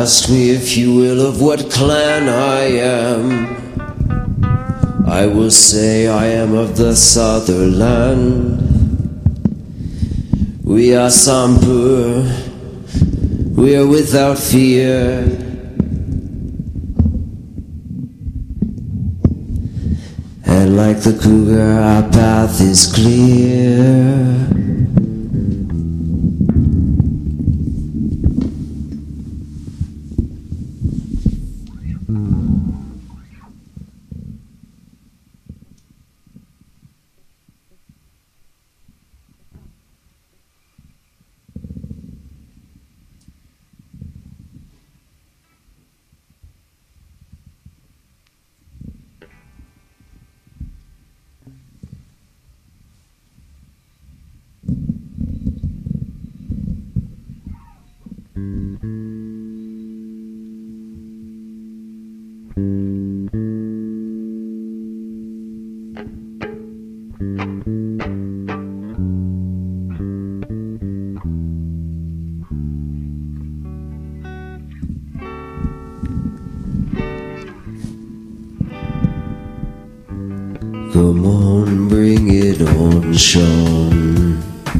Ask me if you will of what clan I am. I will say I am of the Sutherland. We are Sampur, we are without fear. And like the cougar, our path is clear. Come on, bring it on, Sean.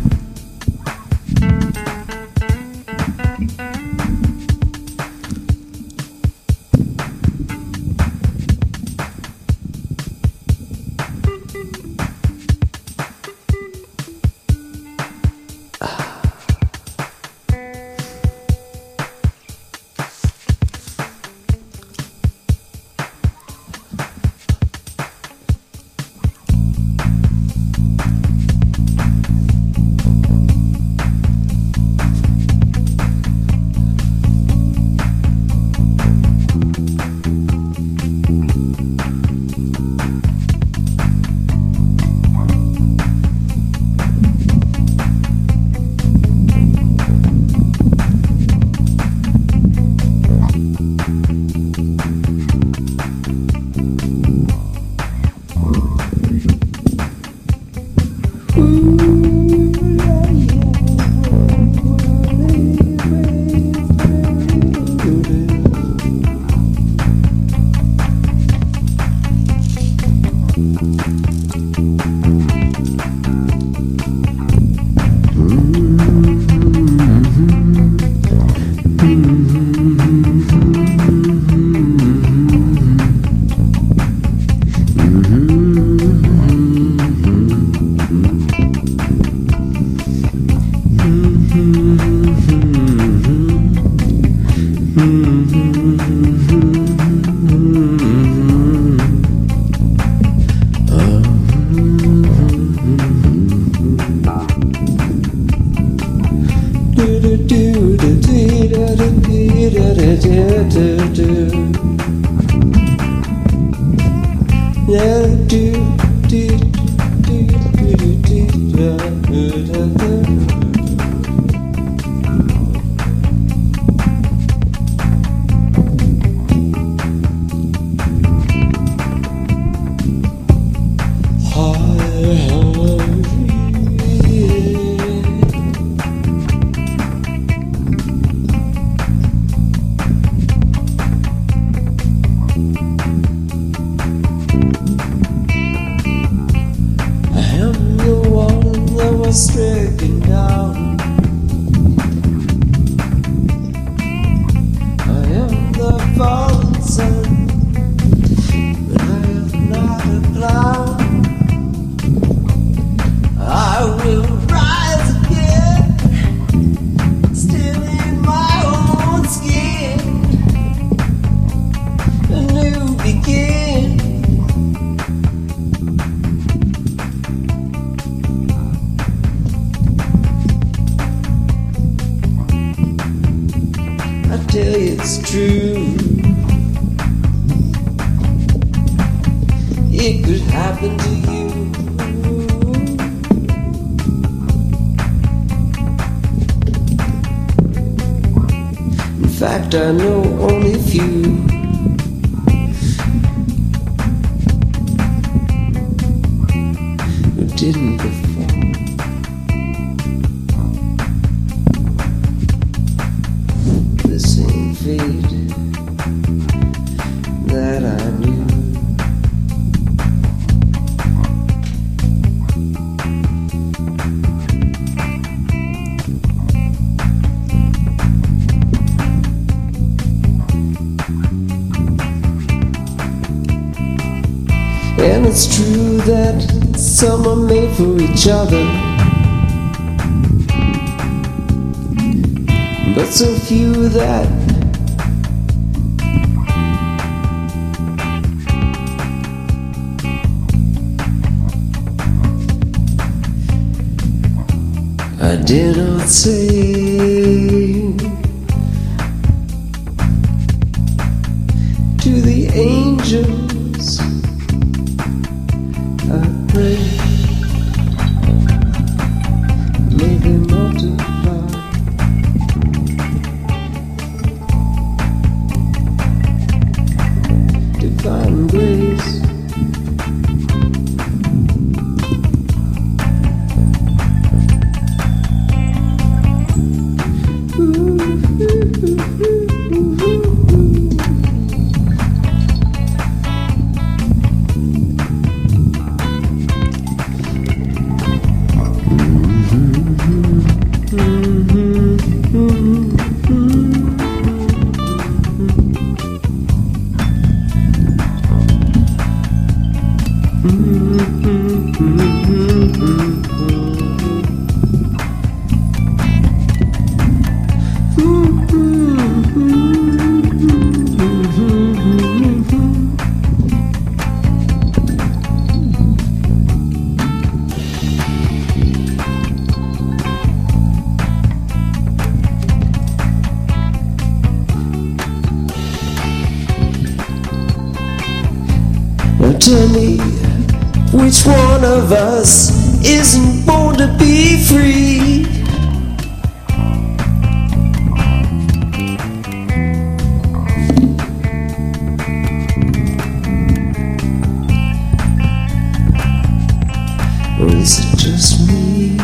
Stricken down. I am the fallen sun, but I am not a clown. I will rise again, still in my own skin. A new begin. I tell you it's true. It could happen to you. In fact, I know only a few. Who didn't before. The same fate And it's true that some are made for each other, but so few that I did not say to the angels I pray, may they multiply. Divine grace, now tell me, which one of us isn't born to be free? Or is it just me?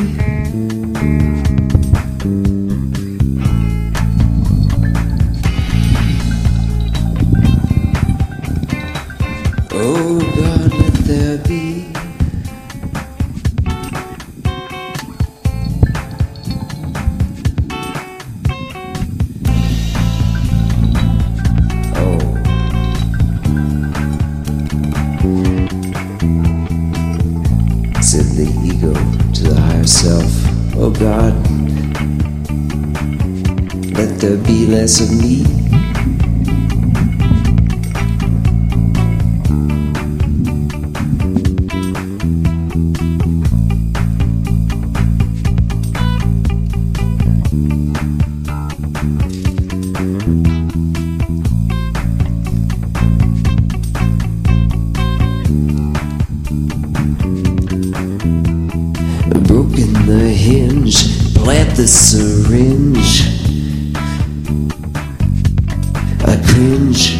Oh God, let there be said the ego to the higher self. Oh God, let there be less of me. Broken the hinge, plant the syringe. I cringe.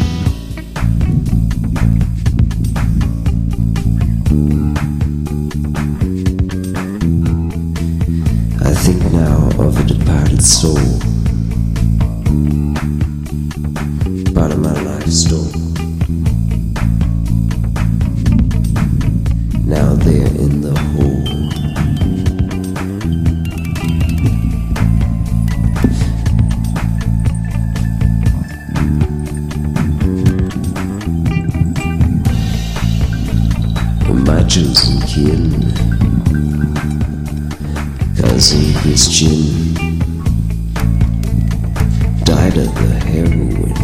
I think now of a departed soul, part of my life stole. Now they're in the hole. My chosen kin, cousin Christian, died of the heroin.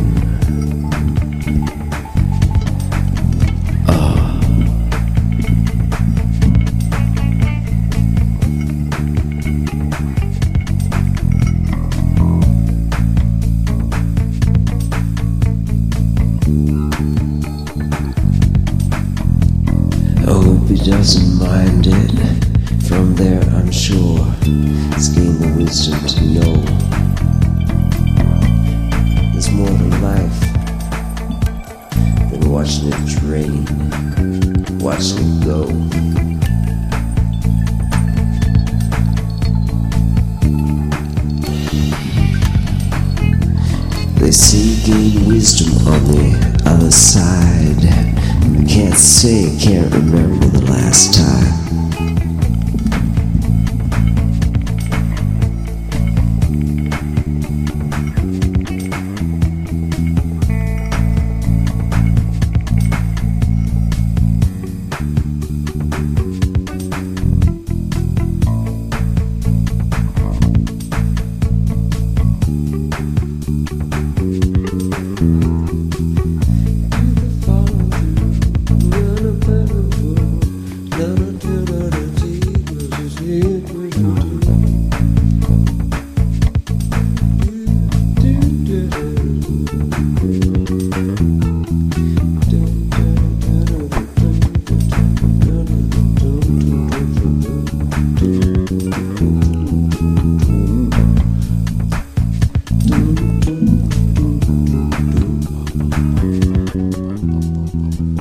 I hope he doesn't mind it. From there I'm sure he's gained the wisdom to know there's more to life than watching it drain, watching it go. They say gain wisdom on the other side. Can't say, can't remember the last time.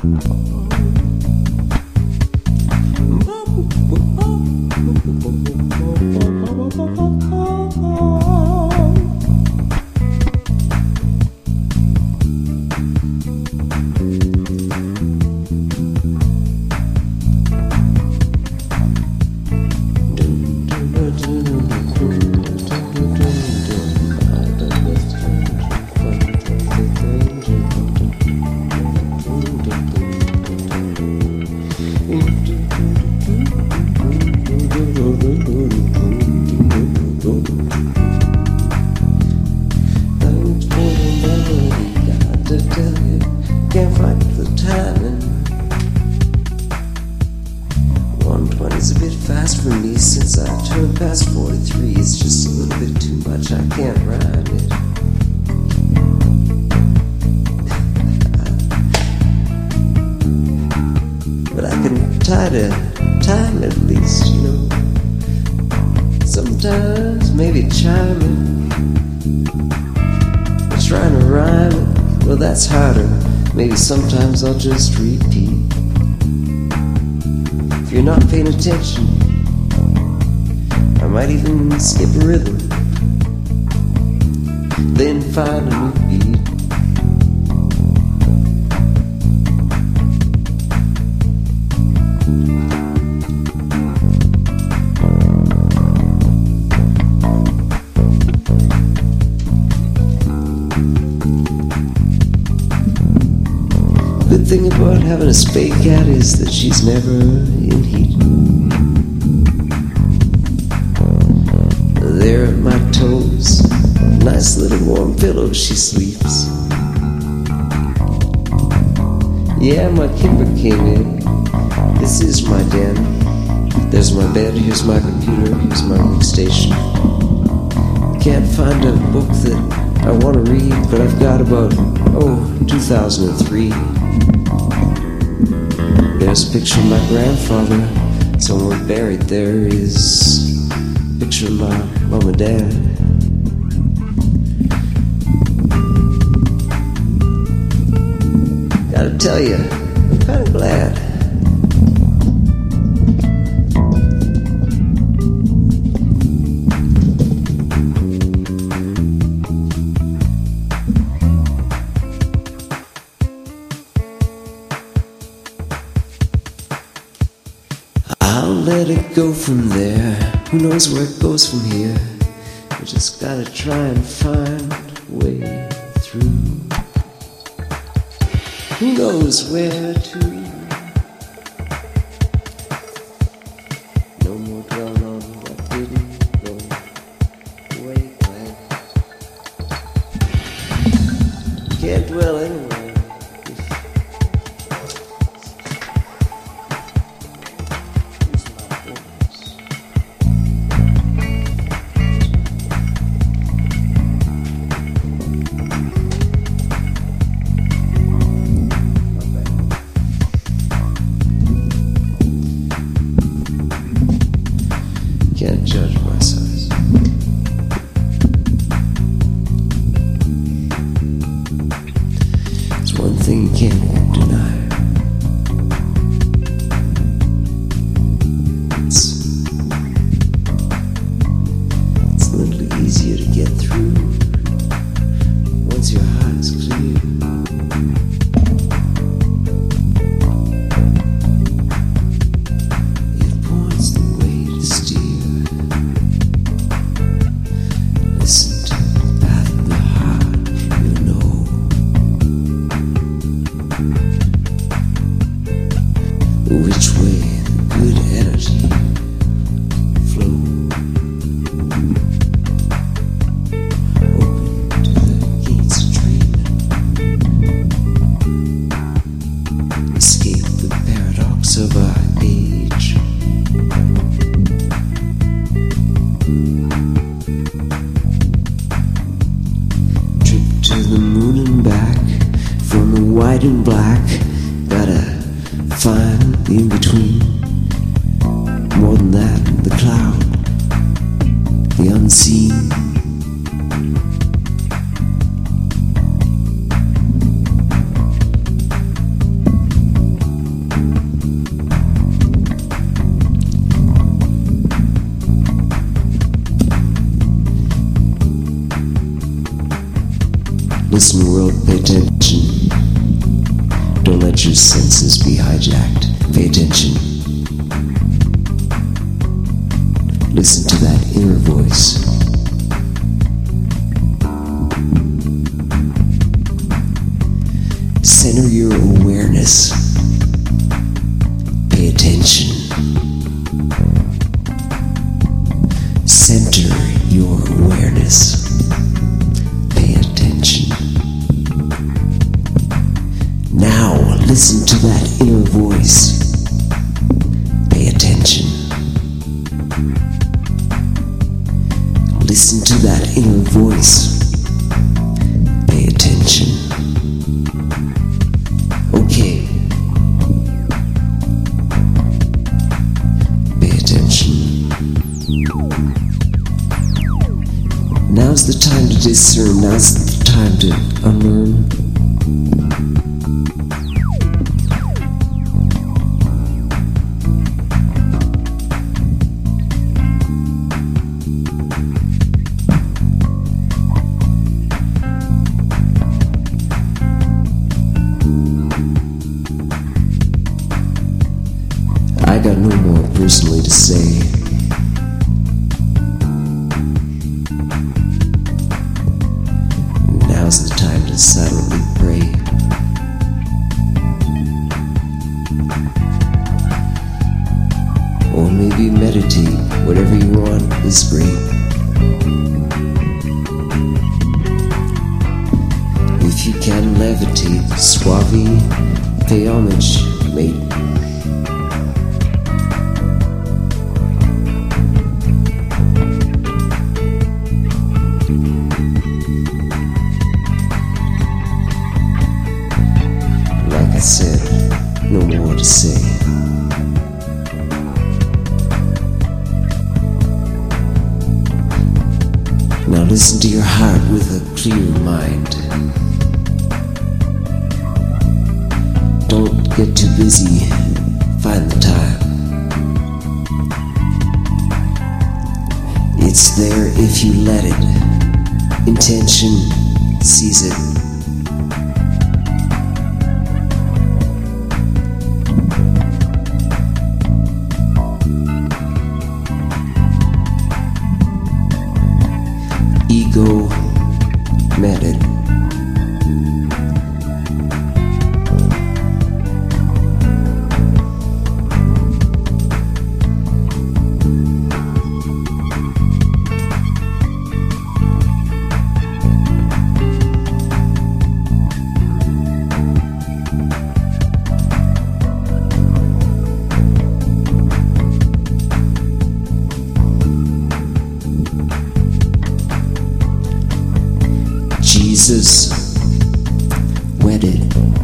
Sometimes I'll just repeat. If you're not paying attention, I might even skip a rhythm, then find a new beat. The thing about having a spade cat is that she's never in heat. There at my toes, nice little warm pillow she sleeps. Yeah, my Kimber came in. This is my den. There's my bed, here's my computer, here's my workstation. Can't find a book that I want to read, but I've got about, 2003. There's a picture of my grandfather. Somewhere buried there is a picture of my mom and dad. Gotta tell you, I'm kinda glad. Let it go from there. Who knows where it goes from here? We just gotta try and find a way through. Who knows where to? No more dwelling on what didn't go away planned. Can't dwell anywhere. Can't judge my size. It's one thing you can't deny. It's a little easier to get through once your heart is clear. It points the way to steer. Listen to the path of the heart, you know. Which way the good energy flow. Open to the gates of dreaming. Escape the paradox of our age. To the moon and back, from the white and black, gotta find the in-between. More than that, the cloud, the unseen. Listen, world, pay attention. Don't let your senses be hijacked. Pay attention. Listen to that inner voice. Center your awareness. Pay attention. Center your awareness. Pay attention. Now listen to that inner voice. Pay attention. Listen to that inner voice. Pay attention. Okay. Pay attention. Now's the time to discern. Now's the time to unlearn. I got no more personally to say. Now's the time to silently pray. Or maybe meditate. Whatever you want is great. If you can levitate, suave, pay homage, mate. I said, no more to say. Now listen to your heart with a clear mind. Don't get too busy. Find the time. It's there if you let it. Intention sees it. Ego met it. Jesus wedded.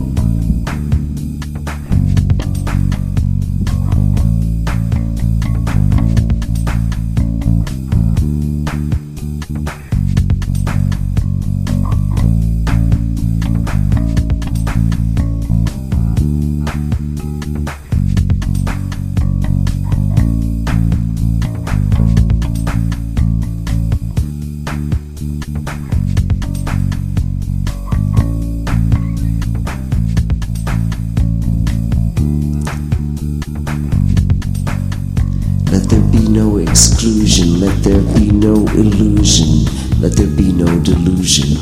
Let there be no exclusion, let there be no illusion, let there be no delusion.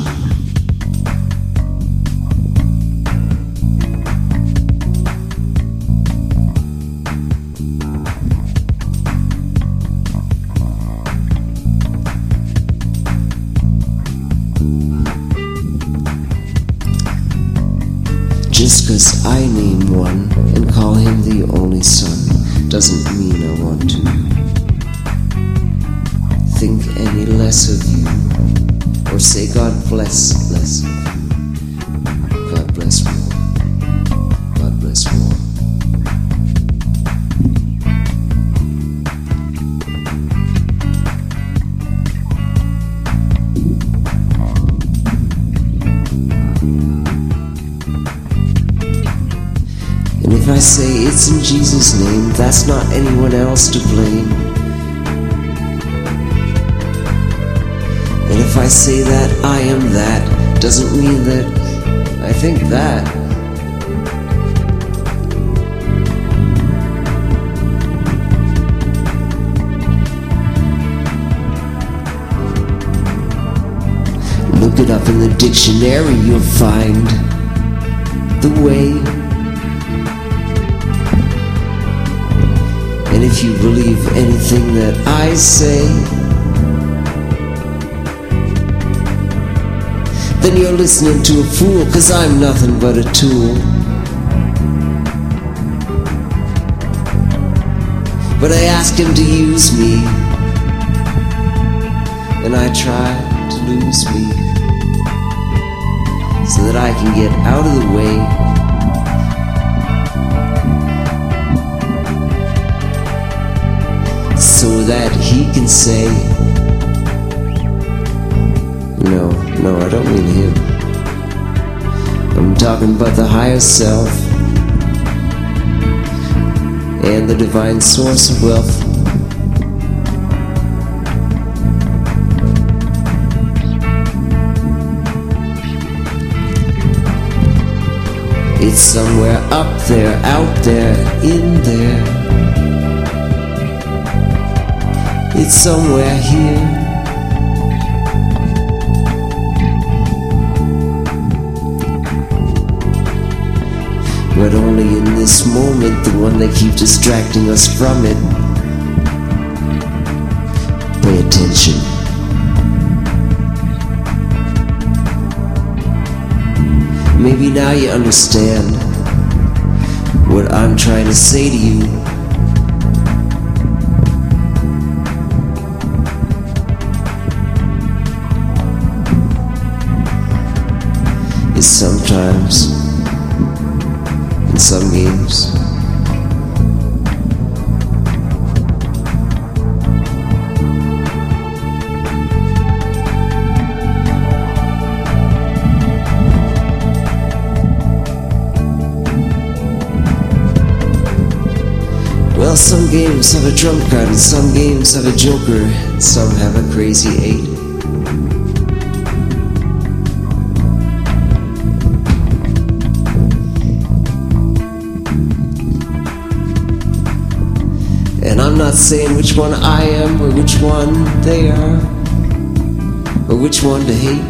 Just 'cause I name one and call him the only son doesn't mean I want to think any less of you or say God bless less of you. God bless more. God bless more. And if I say it's in Jesus' name, that's not anyone else to blame. And if I say that I am that, doesn't mean that I think that. Look it up in the dictionary, you'll find the way. And if you believe anything that I say, then you're listening to a fool, 'cause I'm nothing but a tool. But I asked him to use me, and I tried to lose me, so that I can get out of the way. So that he can say, no, I don't mean him. I'm talking about the higher self and the divine source of wealth. It's somewhere up there, out there, in there. It's somewhere here. But only in this moment, the one that keeps distracting us from it. Pay attention. Maybe now you understand what I'm trying to say to you. Is sometimes in some games well, some games have a trump card, and some games have a joker, and some have a crazy 8. And I'm not saying which one I am, or which one they are, or which one to hate.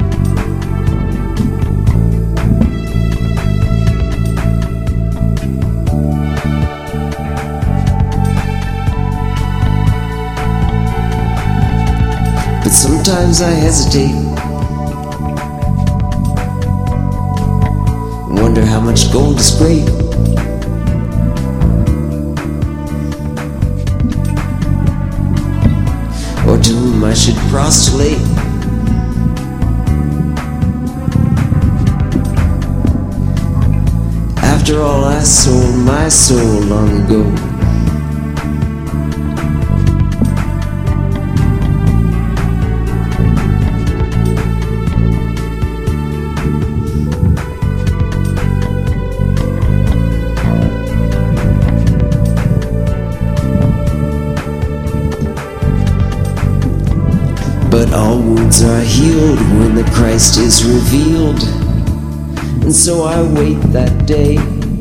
But sometimes I hesitate, and wonder how much gold is great. Or to whom I should prostrate. After all, I sold my soul long ago. But all wounds are healed when the Christ is revealed. And so I wait that day.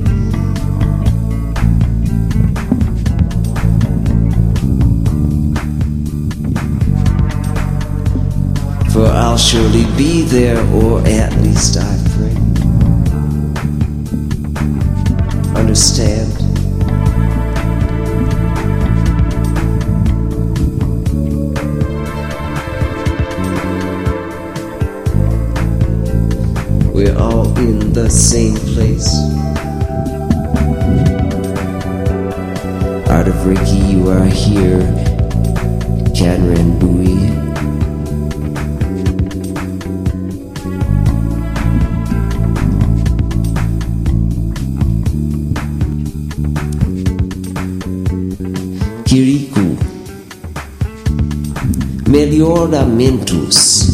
For I'll surely be there, or at least I pray. Understand? We're all in the same place. Art of Reiki, you are here. Canran Bui. Kirikou. Melhoramentos.